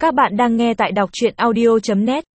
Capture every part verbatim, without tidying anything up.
Các bạn đang nghe tại đọc truyện audio chấm net.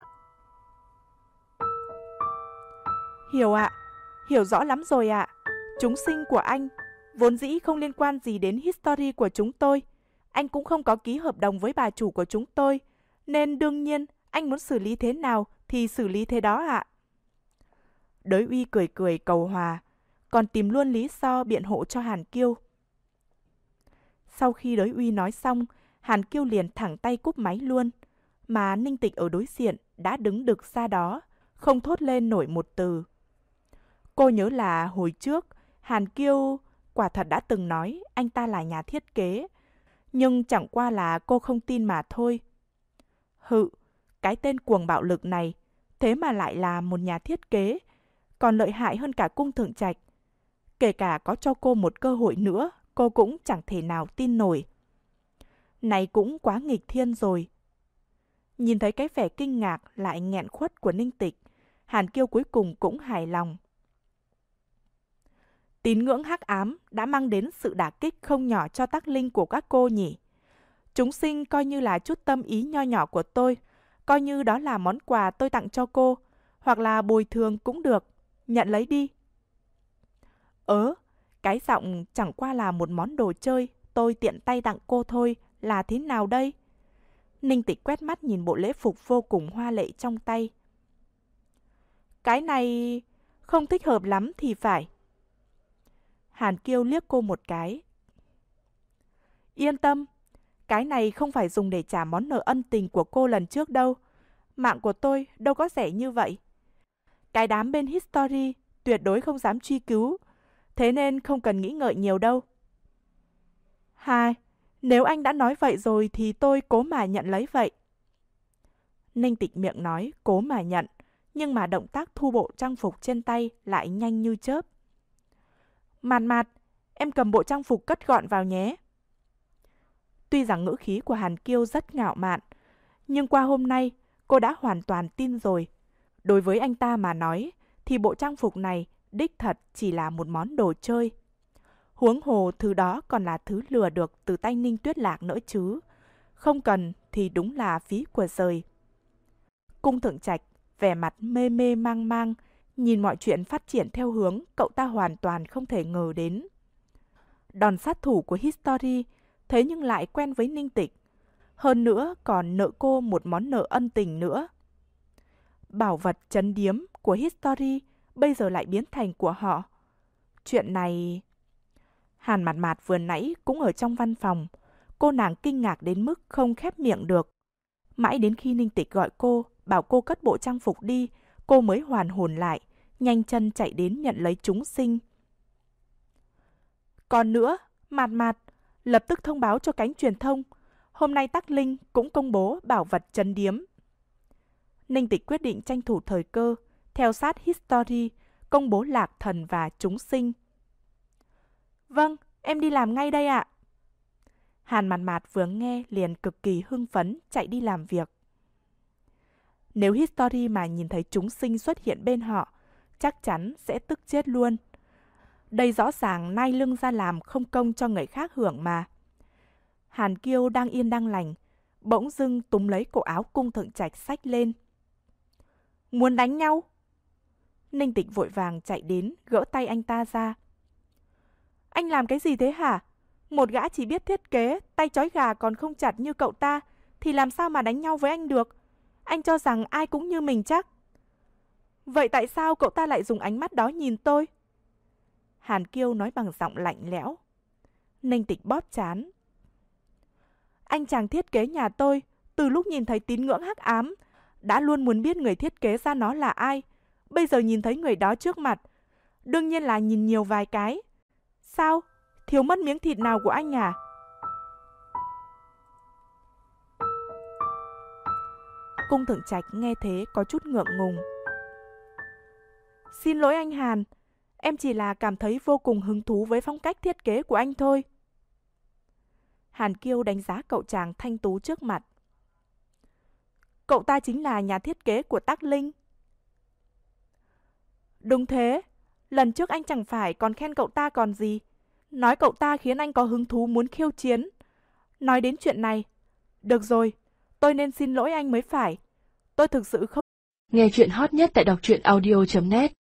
Hiểu ạ, hiểu rõ lắm rồi ạ. Chúng sinh của anh vốn dĩ không liên quan gì đến history của chúng tôi. Anh cũng không có ký hợp đồng với bà chủ của chúng tôi, nên đương nhiên anh muốn xử lý thế nào thì xử lý thế đó ạ. Đới Uy cười cười cầu hòa, còn tìm luôn lý do biện hộ cho Hàn Kiêu. Sau khi Đới Uy nói xong, Hàn Kiêu liền thẳng tay cúp máy luôn, mà Ninh Tịch ở đối diện đã đứng đực ra đó, không thốt lên nổi một từ. Cô nhớ là hồi trước, Hàn Kiêu quả thật đã từng nói anh ta là nhà thiết kế, nhưng chẳng qua là cô không tin mà thôi. Hự, cái tên cuồng bạo lực này, thế mà lại là một nhà thiết kế, còn lợi hại hơn cả Cung Thượng Trạch. Kể cả có cho cô một cơ hội nữa, cô cũng chẳng thể nào tin nổi. Này cũng quá nghịch thiên rồi. Nhìn thấy cái vẻ kinh ngạc lại nghẹn khuất của Ninh Tịch, Hàn Kiêu cuối cùng cũng hài lòng. Tín ngưỡng hắc ám đã mang đến sự đả kích không nhỏ cho tác linh của các cô nhỉ. Chúng sinh coi như là chút tâm ý nho nhỏ của tôi, coi như đó là món quà tôi tặng cho cô, hoặc là bồi thường cũng được, nhận lấy đi. Ớ, cái giọng chẳng qua là một món đồ chơi, tôi tiện tay tặng cô thôi, là thế nào đây? Ninh Tịch quét mắt nhìn bộ lễ phục vô cùng hoa lệ trong tay. Cái này không thích hợp lắm thì phải. Hàn Kiêu liếc cô một cái. Yên tâm, cái này không phải dùng để trả món nợ ân tình của cô lần trước đâu. Mạng của tôi đâu có rẻ như vậy. Cái đám bên History tuyệt đối không dám truy cứu, thế nên không cần nghĩ ngợi nhiều đâu. Hai, nếu anh đã nói vậy rồi thì tôi cố mà nhận lấy vậy. Ninh Tịch miệng nói cố mà nhận, nhưng mà động tác thu bộ trang phục trên tay lại nhanh như chớp. Mạt mạt, em cầm bộ trang phục cất gọn vào nhé. Tuy rằng ngữ khí của Hàn Kiêu rất ngạo mạn, nhưng qua hôm nay cô đã hoàn toàn tin rồi. Đối với anh ta mà nói thì bộ trang phục này đích thật chỉ là một món đồ chơi. Huống hồ thứ đó còn là thứ lừa được từ tay Ninh Tuyết Lạc nữa chứ. Không cần thì đúng là phí của rời. Cung Thượng Trạch vẻ mặt mê mê mang mang, nhìn mọi chuyện phát triển theo hướng cậu ta hoàn toàn không thể ngờ đến. Đòn sát thủ của History thế nhưng lại quen với Ninh Tịch. Hơn nữa còn nợ cô một món nợ ân tình nữa. Bảo vật trấn điếm của History bây giờ lại biến thành của họ. Chuyện này... Hàn Mạt Mạt vừa nãy cũng ở trong văn phòng. Cô nàng kinh ngạc đến mức không khép miệng được. Mãi đến khi Ninh Tịch gọi cô, bảo cô cất bộ trang phục đi, cô mới hoàn hồn lại, nhanh chân chạy đến nhận lấy chúng sinh. Còn nữa, Mạt Mạt, lập tức thông báo cho cánh truyền thông. Hôm nay Tắc Linh cũng công bố bảo vật trấn điếm. Ninh Tịch quyết định tranh thủ thời cơ, theo sát History, công bố Lạc Thần và chúng sinh. Vâng, em đi làm ngay đây ạ. Hàn Mạt Mạt vừa nghe liền cực kỳ hưng phấn chạy đi làm việc. Nếu History mà nhìn thấy chúng sinh xuất hiện bên họ, chắc chắn sẽ tức chết luôn. Đây rõ ràng nai lưng ra làm không công cho người khác hưởng mà. Hàn Kiêu đang yên đang lành, bỗng dưng túm lấy cổ áo Cung Thượng Trạch xách lên. Muốn đánh nhau? Ninh Tịch vội vàng chạy đến, gỡ tay anh ta ra. Anh làm cái gì thế hả? Một gã chỉ biết thiết kế, tay trói gà còn không chặt như cậu ta, thì làm sao mà đánh nhau với anh được? Anh cho rằng ai cũng như mình chắc. Vậy tại sao cậu ta lại dùng ánh mắt đó nhìn tôi? Hàn Kiêu nói bằng giọng lạnh lẽo. Ninh Tịch bóp trán. Anh chàng thiết kế nhà tôi, từ lúc nhìn thấy tín ngưỡng hắc ám, đã luôn muốn biết người thiết kế ra nó là ai. Bây giờ nhìn thấy người đó trước mặt, đương nhiên là nhìn nhiều vài cái. Sao? Thiếu mất miếng thịt nào của anh à? Cung Thượng Trạch nghe thế có chút ngượng ngùng. Xin lỗi anh Hàn, em chỉ là cảm thấy vô cùng hứng thú với phong cách thiết kế của anh thôi. Hàn Kiêu đánh giá cậu chàng thanh tú trước mặt. Cậu ta chính là nhà thiết kế của Tắc Linh. Đúng thế, lần trước anh chẳng phải còn khen cậu ta còn gì. Nói cậu ta khiến anh có hứng thú muốn khiêu chiến. Nói đến chuyện này, được rồi, Tôi nên xin lỗi anh mới phải. Tôi thực sự không... Nghe chuyện hot nhất tại đọc truyện audio chấm net